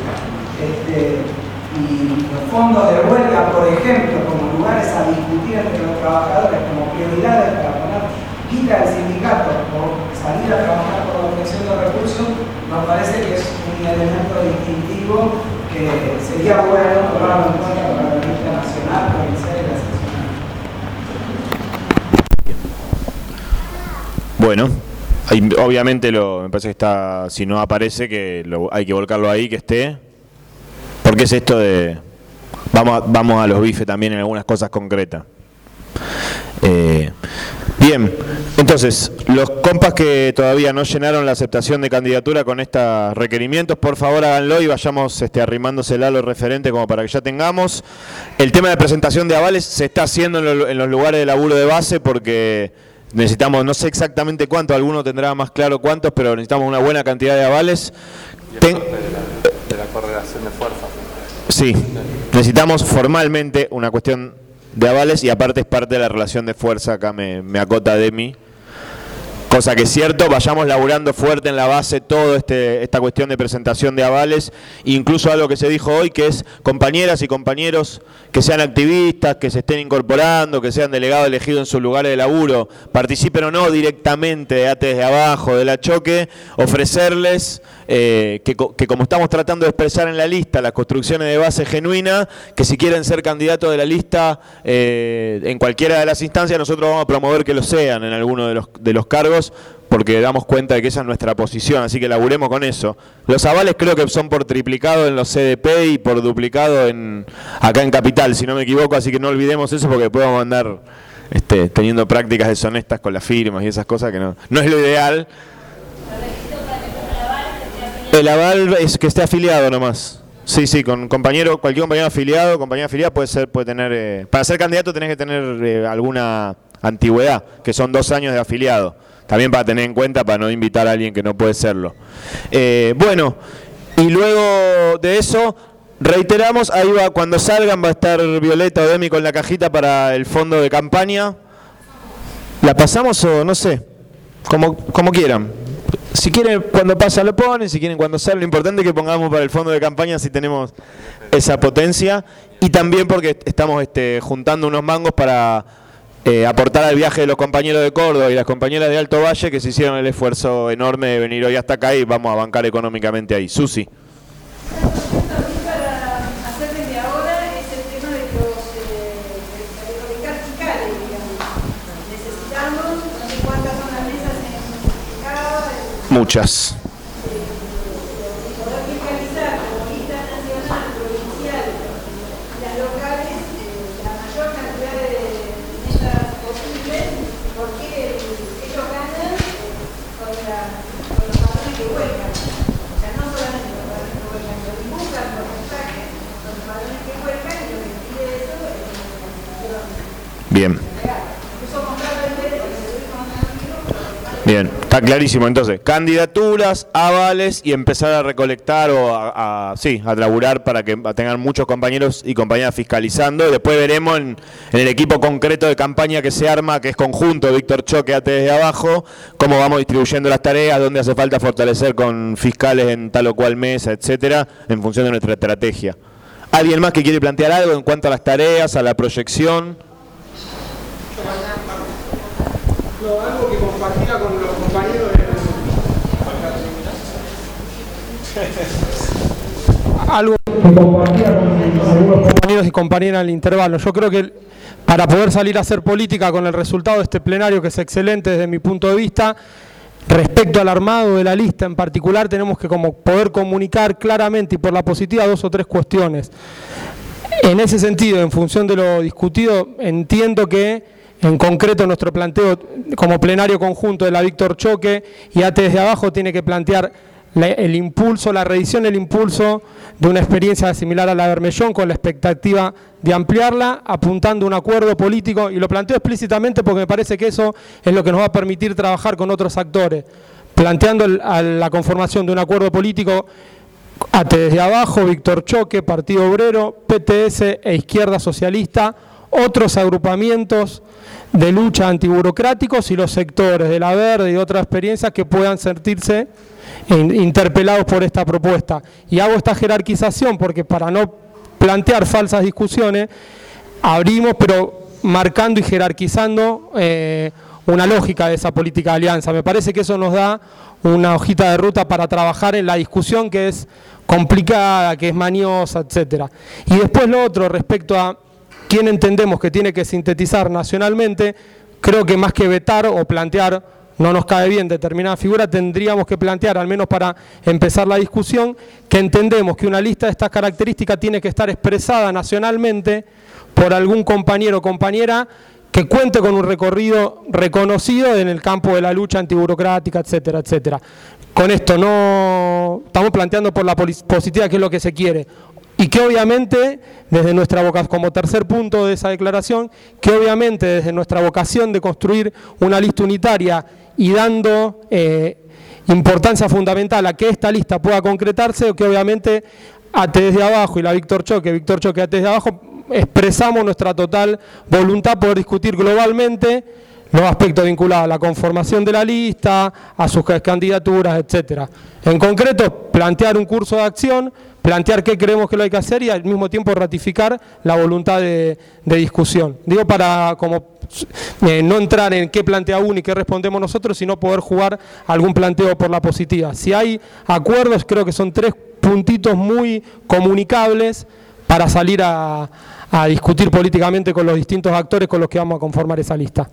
y los fondos de huelga, por ejemplo, como lugares a discutir entre los trabajadores, como prioridades para poner quita el sindicato o salir a trabajar por la obtención de recursos, nos parece que es un elemento distintivo que sería bueno tomarlo en cuenta para la lista nacional, provincial y la seccional. Bueno, obviamente me parece que está, si no aparece, que hay que volcarlo ahí, que esté, porque es esto de vamos a los bifes también en algunas cosas concretas. Bien, entonces, los compas que todavía no llenaron la aceptación de candidatura con estos requerimientos, por favor háganlo y vayamos arrimándosela a los referentes como para que ya tengamos. El tema de presentación de avales se está haciendo en los lugares de laburo de base, porque necesitamos, no sé exactamente cuántos, alguno tendrá más claro cuántos, pero necesitamos una buena cantidad de avales. De la correlación de fuerzas. Sí, necesitamos formalmente una cuestión de avales, y aparte es parte de la relación de fuerza, acá me acota Demi, cosa que es cierto, vayamos laburando fuerte en la base toda esta cuestión de presentación de avales, incluso algo que se dijo hoy, que es compañeras y compañeros que sean activistas, que se estén incorporando, que sean delegados elegidos en sus lugares de laburo, participen o no directamente de ATE desde abajo, de la Choque, ofrecerles que como estamos tratando de expresar en la lista, las construcciones de base genuina, que si quieren ser candidatos de la lista en cualquiera de las instancias, nosotros vamos a promover que lo sean en alguno de los cargos, porque damos cuenta de que esa es nuestra posición, así que laburemos con eso. Los avales creo que son por triplicado en los CDP y por duplicado acá en Capital, si no me equivoco, así que no olvidemos eso porque después vamos a andar teniendo prácticas deshonestas con las firmas y esas cosas que no es lo ideal. El aval es que esté afiliado nomás. Sí, con cualquier compañero afiliado, compañera afiliada puede tener, para ser candidato tenés que tener alguna antigüedad, que son 2 años de afiliado. También para tener en cuenta, para no invitar a alguien que no puede serlo. Bueno, y luego de eso, reiteramos, ahí va, cuando salgan va a estar Violeta o Demi con la cajita para el fondo de campaña. ¿La pasamos o no sé? Como quieran. Si quieren cuando pasa lo ponen, si quieren cuando sale, lo importante es que pongamos para el fondo de campaña si tenemos esa potencia. Y también porque estamos juntando unos mangos para aportar al viaje de los compañeros de Córdoba y las compañeras de Alto Valle que se hicieron el esfuerzo enorme de venir hoy hasta acá y vamos a bancar económicamente ahí. Susi. Muchas. Bien. Bien, está clarísimo. Entonces, candidaturas, avales y empezar a recolectar o a laburar para que tengan muchos compañeros y compañeras fiscalizando. Después veremos en el equipo concreto de campaña que se arma, que es conjunto, Víctor Choque, ATE desde abajo, cómo vamos distribuyendo las tareas, dónde hace falta fortalecer con fiscales en tal o cual mesa, etcétera, en función de nuestra estrategia. ¿Alguien más que quiere plantear algo en cuanto a las tareas, a la proyección? Algo que compartía con los compañeros algo que compartía con algunos compañeros y compañeras en el intervalo. Yo creo que para poder salir a hacer política con el resultado de este plenario, que es excelente desde mi punto de vista, respecto al armado de la lista en particular, tenemos que poder comunicar claramente y por la positiva 2 o 3 cuestiones. En ese sentido, en función de lo discutido, entiendo que en concreto nuestro planteo como plenario conjunto de la Víctor Choque y ATE desde abajo tiene que plantear el impulso, la revisión, el impulso de una experiencia similar a la de Bermellón con la expectativa de ampliarla, apuntando a un acuerdo político, y lo planteo explícitamente porque me parece que eso es lo que nos va a permitir trabajar con otros actores, planteando la conformación de un acuerdo político ATE desde abajo, Víctor Choque, Partido Obrero, PTS e Izquierda Socialista, otros agrupamientos de lucha antiburocráticos y los sectores de la Verde y otras experiencias que puedan sentirse interpelados por esta propuesta. Y hago esta jerarquización porque para no plantear falsas discusiones, abrimos pero marcando y jerarquizando una lógica de esa política de alianza. Me parece que eso nos da una hojita de ruta para trabajar en la discusión que es complicada, que es mañosa, etcétera. Y después lo otro, respecto a quién entendemos que tiene que sintetizar nacionalmente, creo que más que vetar o plantear, no nos cae bien determinada figura, tendríamos que plantear, al menos para empezar la discusión, que entendemos que una lista de estas características tiene que estar expresada nacionalmente por algún compañero o compañera que cuente con un recorrido reconocido en el campo de la lucha antiburocrática, etcétera, etcétera. Con esto no estamos planteando por la positiva qué es lo que se quiere. Y que obviamente, desde nuestra vocación, como tercer punto de esa declaración, que obviamente desde nuestra vocación de construir una lista unitaria y dando importancia fundamental a que esta lista pueda concretarse, que obviamente ATE desde abajo y la Víctor Choque ATE desde abajo, expresamos nuestra total voluntad por discutir globalmente los aspectos vinculados a la conformación de la lista, a sus candidaturas, etcétera. En concreto, plantear un curso de acción, plantear qué creemos que lo hay que hacer y al mismo tiempo ratificar la voluntad de discusión. Digo, para no entrar en qué plantea uno y qué respondemos nosotros, sino poder jugar algún planteo por la positiva. Si hay acuerdos, creo que son 3 puntitos muy comunicables para salir a discutir políticamente con los distintos actores con los que vamos a conformar esa lista.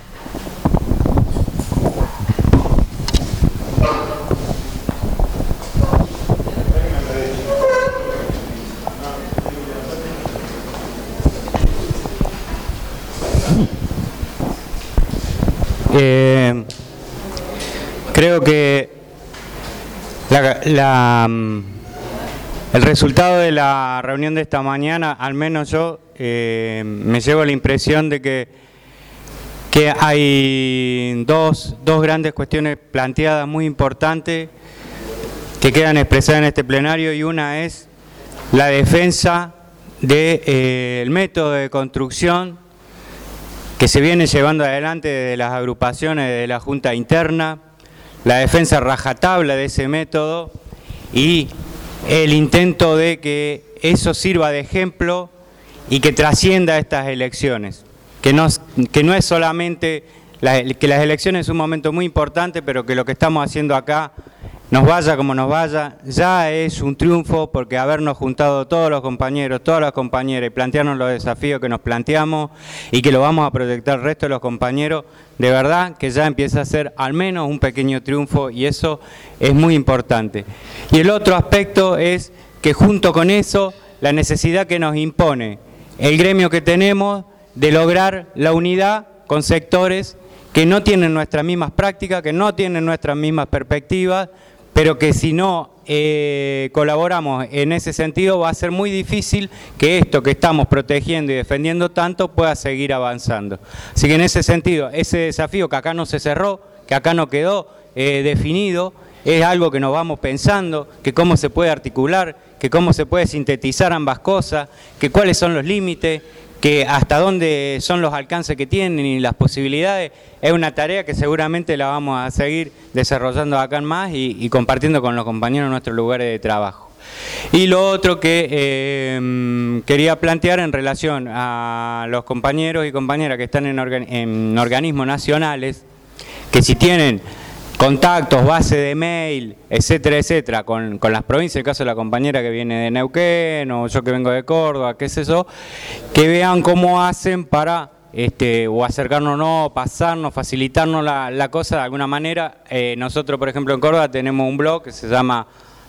Creo que el resultado de la reunión de esta mañana, al menos yo, me llevo la impresión de que hay dos grandes cuestiones planteadas muy importantes que quedan expresadas en este plenario, y una es la defensa del método de construcción que se viene llevando adelante desde las agrupaciones de la Junta Interna, la defensa rajatabla de ese método y el intento de que eso sirva de ejemplo y que trascienda estas elecciones, que no es solamente que las elecciones es un momento muy importante, pero que lo que estamos haciendo acá, nos vaya como nos vaya, ya es un triunfo, porque habernos juntado todos los compañeros, todas las compañeras y plantearnos los desafíos que nos planteamos y que lo vamos a proyectar el resto de los compañeros, de verdad que ya empieza a ser al menos un pequeño triunfo, y eso es muy importante. Y el otro aspecto es que junto con eso, la necesidad que nos impone el gremio que tenemos de lograr la unidad con sectores que no tienen nuestras mismas prácticas, que no tienen nuestras mismas perspectivas, pero que si no colaboramos en ese sentido va a ser muy difícil que esto que estamos protegiendo y defendiendo tanto pueda seguir avanzando. Así que en ese sentido, ese desafío que acá no se cerró, que acá no quedó definido, es algo que nos vamos pensando, que cómo se puede articular, que cómo se puede sintetizar ambas cosas, que cuáles son los límites, que hasta dónde son los alcances que tienen y las posibilidades. Es una tarea que seguramente la vamos a seguir desarrollando acá en más y compartiendo con los compañeros en nuestros lugares de trabajo. Y lo otro que quería plantear en relación a los compañeros y compañeras que están en organismos nacionales, que si tienen contactos, base de mail, etcétera, etcétera, con las provincias, el caso de la compañera que viene de Neuquén, o yo que vengo de Córdoba, qué sé yo, que vean cómo hacen para o acercarnos o no, pasarnos, facilitarnos la cosa de alguna manera. Nosotros, por ejemplo, en Córdoba tenemos un blog que se llama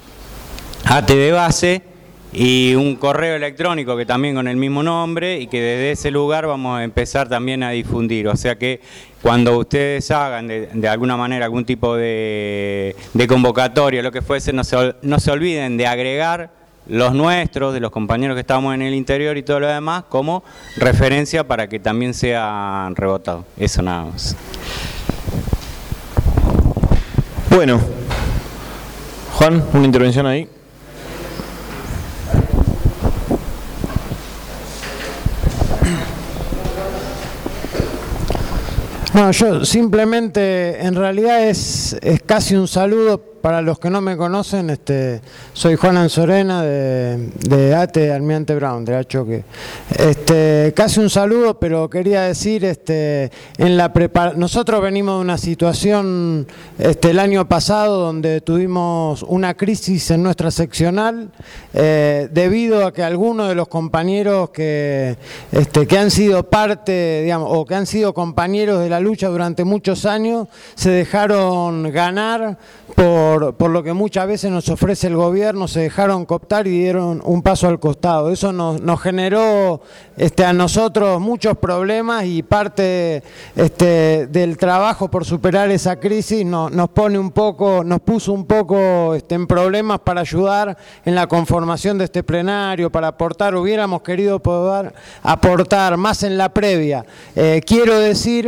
AT de Base, y un correo electrónico que también con el mismo nombre, y que desde ese lugar vamos a empezar también a difundir. O sea que cuando ustedes hagan de alguna manera algún tipo de convocatoria, lo que fuese, no se olviden de agregar los nuestros, de los compañeros que estamos en el interior y todo lo demás, como referencia para que también sean rebotados. Eso nada más. Bueno, Juan, una intervención ahí. No, yo simplemente, en realidad es casi un saludo para los que no me conocen. Soy Juan Anzorena de ATE Almirante Brown, de la Choque. Casi un saludo, pero quería decir, nosotros venimos de una situación el año pasado donde tuvimos una crisis en nuestra seccional debido a que algunos de los compañeros que han sido parte, digamos, o que han sido compañeros de la lucha durante muchos años, se dejaron ganar por lo que muchas veces nos ofrece el gobierno, se dejaron cooptar y dieron un paso al costado. Eso nos generó a nosotros muchos problemas, y parte del trabajo por superar esa crisis nos puso un poco en problemas para ayudar en la conformación de este plenario, para aportar. Hubiéramos querido poder aportar más en la previa. Quiero decir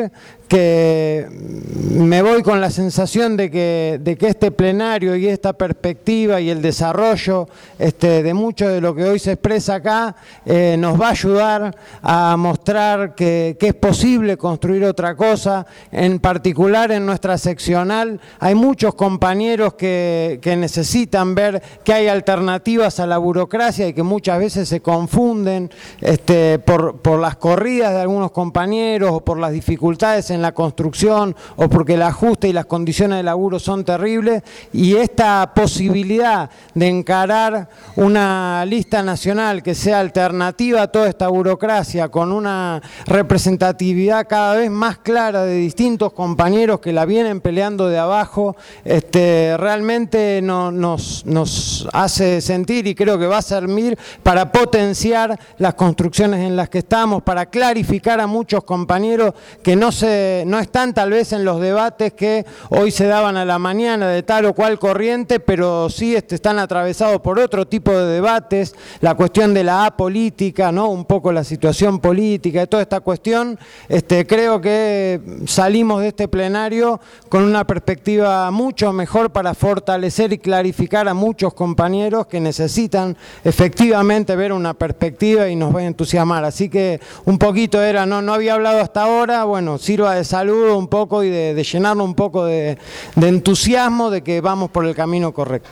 que me voy con la sensación de que este plenario y esta perspectiva y el desarrollo de mucho de lo que hoy se expresa acá nos va a ayudar a mostrar que es posible construir otra cosa. En particular en nuestra seccional hay muchos compañeros que necesitan ver que hay alternativas a la burocracia y que muchas veces se confunden por las corridas de algunos compañeros o por las dificultades en la construcción o porque el ajuste y las condiciones de laburo son terribles, y esta posibilidad de encarar una lista nacional que sea alternativa a toda esta burocracia con una representatividad cada vez más clara de distintos compañeros que la vienen peleando de abajo, realmente nos hace sentir, y creo que va a servir para potenciar las construcciones en las que estamos, para clarificar a muchos compañeros que no están tal vez en los debates que hoy se daban a la mañana de tal o cual corriente, pero sí están atravesados por otro tipo de debates, la cuestión de la apolítica, ¿no? Un poco la situación política, de toda esta cuestión. Creo que salimos de este plenario con una perspectiva mucho mejor para fortalecer y clarificar a muchos compañeros que necesitan efectivamente ver una perspectiva y nos va a entusiasmar. Así que un poquito no había hablado hasta ahora, bueno, sirva de saludo un poco y de llenarlo un poco de entusiasmo de que vamos por el camino correcto.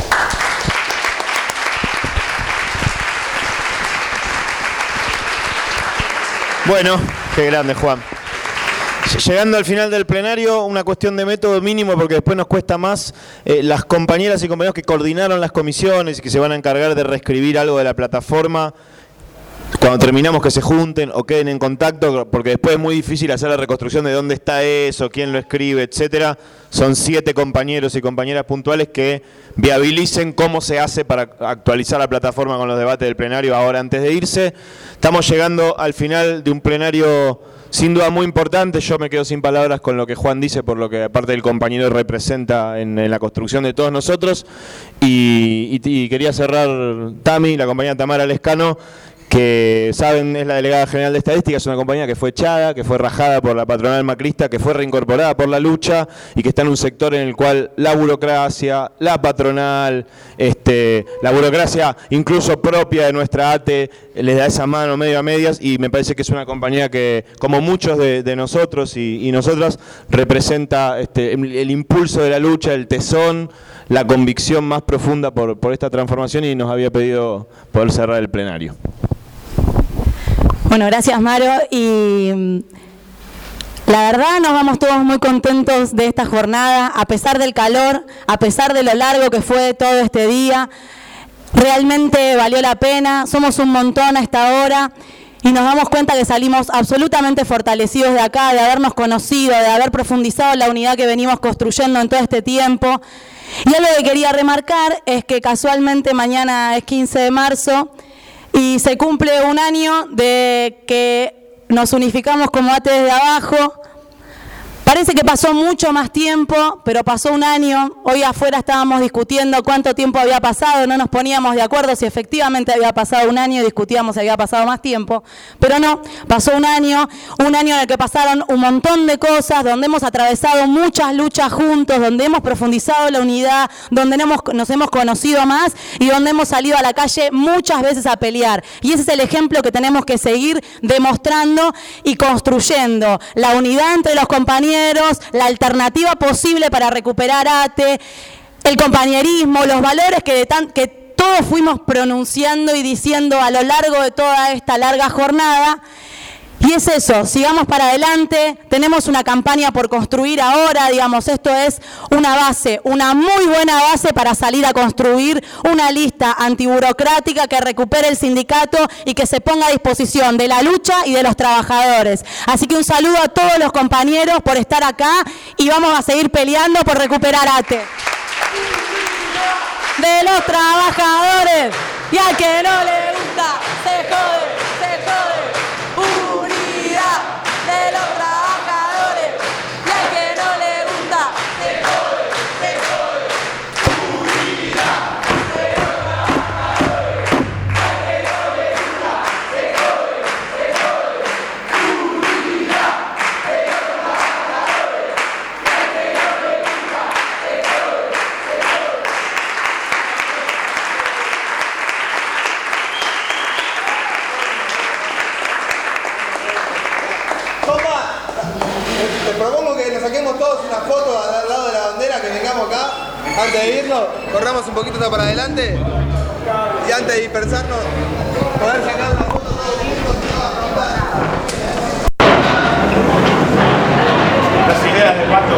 Bueno, qué grande, Juan. Llegando al final del plenario, una cuestión de método mínimo, porque después nos cuesta más. Las compañeras y compañeros que coordinaron las comisiones y que se van a encargar de reescribir algo de la plataforma, cuando terminamos que se junten o queden en contacto, porque después es muy difícil hacer la reconstrucción de dónde está eso, quién lo escribe, etcétera. Son 7 compañeros y compañeras puntuales que viabilicen cómo se hace para actualizar la plataforma con los debates del plenario ahora antes de irse. Estamos llegando al final de un plenario sin duda muy importante. Yo me quedo sin palabras con lo que Juan dice, por lo que aparte del compañero representa en la construcción de todos nosotros. Y quería cerrar Tami, la compañera Tamara Lescano, que saben es la delegada general de estadística, es una compañía que fue echada, que fue rajada por la patronal macrista, que fue reincorporada por la lucha y que está en un sector en el cual la burocracia, la patronal, la burocracia incluso propia de nuestra ATE les da esa mano medio a medias, y me parece que es una compañía que, como muchos de nosotros y nosotras, representa el impulso de la lucha, el tesón, la convicción más profunda por esta transformación, y nos había pedido poder cerrar el plenario. Bueno, gracias, Maro, y la verdad nos vamos todos muy contentos de esta jornada, a pesar del calor, a pesar de lo largo que fue todo este día. Realmente valió la pena, somos un montón a esta hora y nos damos cuenta que salimos absolutamente fortalecidos de acá, de habernos conocido, de haber profundizado la unidad que venimos construyendo en todo este tiempo. Y algo que quería remarcar es que casualmente mañana es 15 de marzo y se cumple un año de que nos unificamos como ATE desde abajo. Parece que pasó mucho más tiempo, pero pasó un año. Hoy afuera estábamos discutiendo cuánto tiempo había pasado, no nos poníamos de acuerdo si efectivamente había pasado un año y discutíamos si había pasado más tiempo. Pero no, pasó un año en el que pasaron un montón de cosas, donde hemos atravesado muchas luchas juntos, donde hemos profundizado la unidad, donde nos hemos conocido más y donde hemos salido a la calle muchas veces a pelear. Y ese es el ejemplo que tenemos que seguir demostrando y construyendo. La unidad entre los compañeros, la alternativa posible para recuperar ATE, el compañerismo, los valores que todos fuimos pronunciando y diciendo a lo largo de toda esta larga jornada. Y es eso, sigamos para adelante, tenemos una campaña por construir ahora, digamos, esto es una base, una muy buena base para salir a construir una lista antiburocrática que recupere el sindicato y que se ponga a disposición de la lucha y de los trabajadores. Así que un saludo a todos los compañeros por estar acá y vamos a seguir peleando por recuperar ATE. De los trabajadores, y al que no le gusta, se jode, se jode. De los trabajadores, y al que no le gusta, se jode, se jode. Unidad de los trabajadores, y al que no le gusta, se jode, se jode. Unidad de los trabajadores. saquemos todos una foto al lado de la bandera, que vengamos acá, antes de irnos, corramos un poquito para adelante y antes de dispersarnos, poder sacar una foto todos juntos. Las ideas de Pato.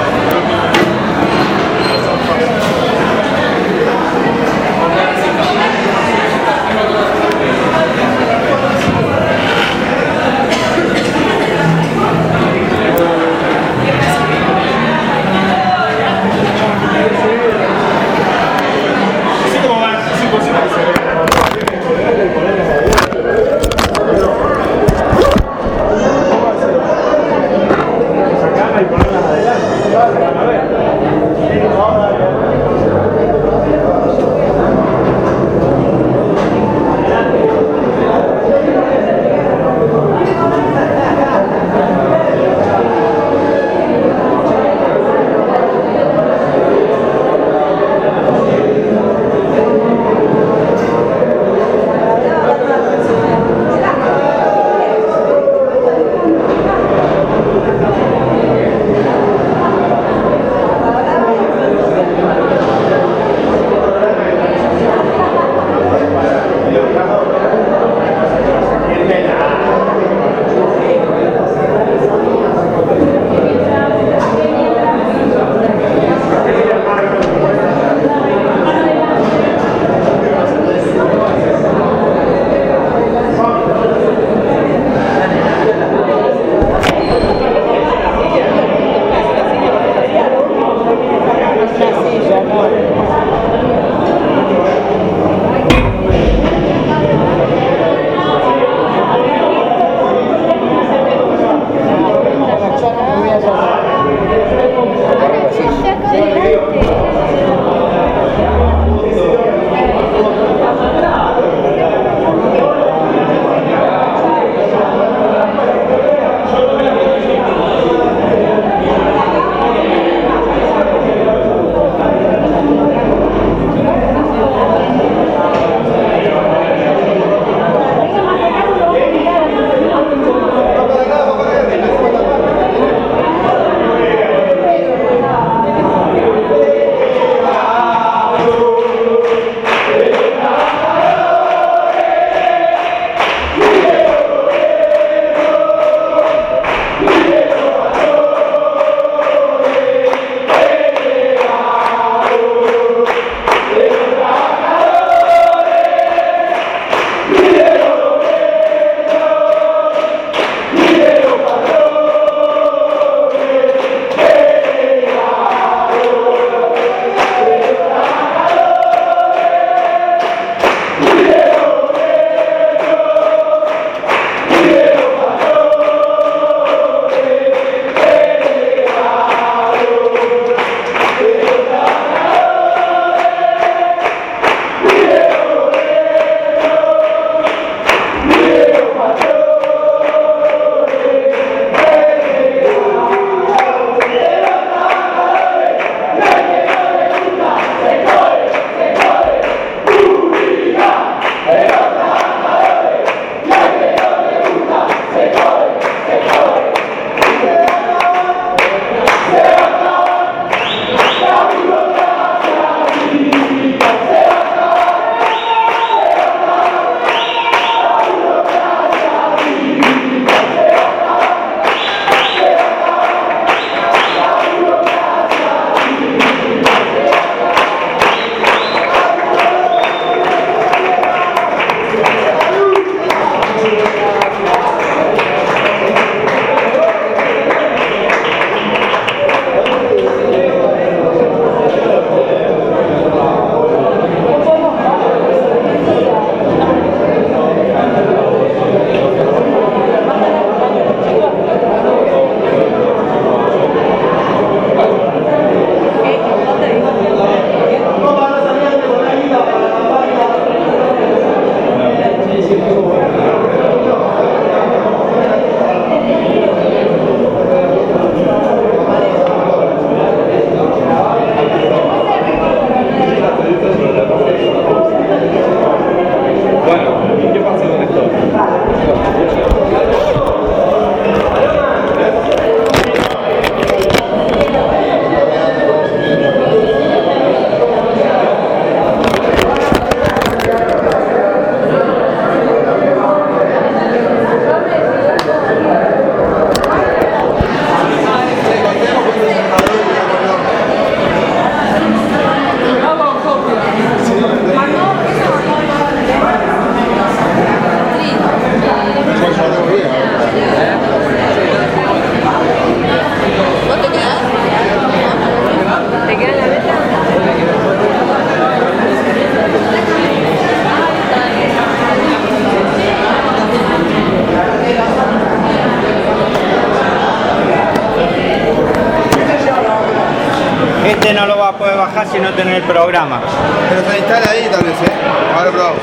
Este no lo va a poder bajar si no tiene el programa. Pero se instala ahí tal vez, Ahora probamos.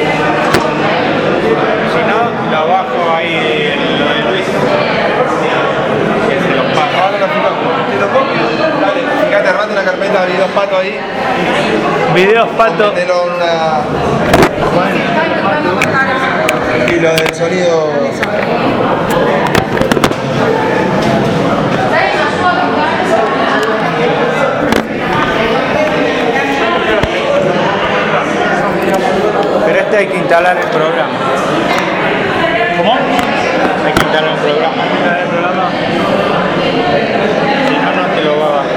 Si no, lo bajo ahí en lo de Luis. Ahora lo fijamos. Te lo copio. Dale, fíjate, armate una carpeta de videos pato ahí. Videos pato. Metelo en una... Y lo del sonido... Pero este hay que instalar el programa. ¿Cómo? Hay que instalar el programa. Si no, no te lo va a bajar.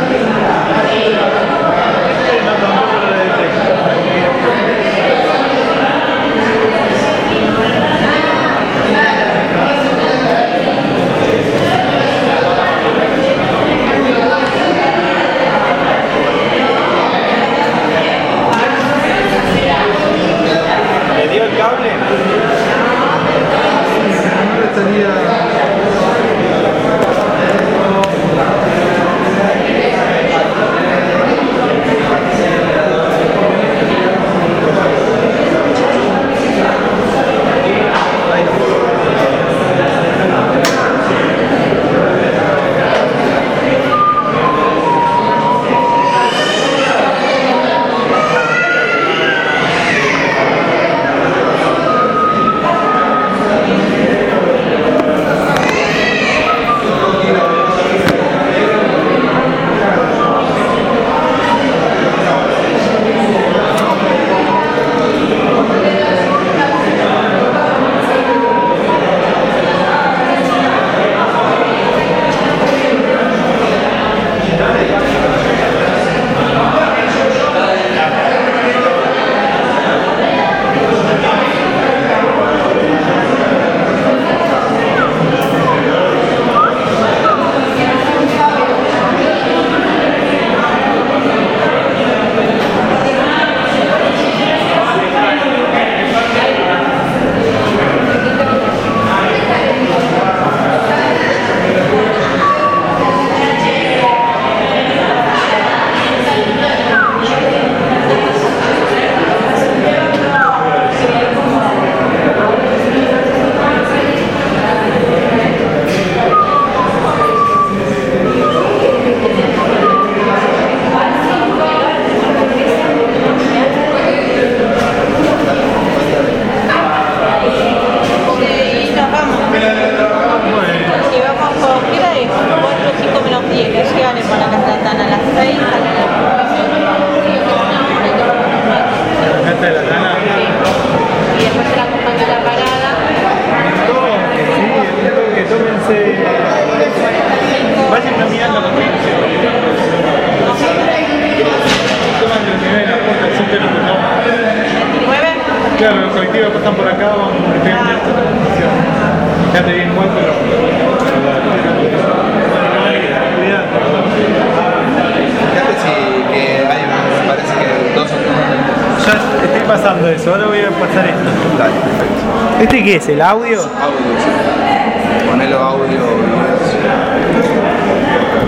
¿Le dio el cable? Claro, los colectivos que están por acá van quédate bien cuánto Fíjate si que hay, me parece que dos o tres. Ya estoy pasando eso, ahora voy a pasar esto. Dale, perfecto. ¿Este qué es? ¿El audio? Audio, sí. Ponelo audio.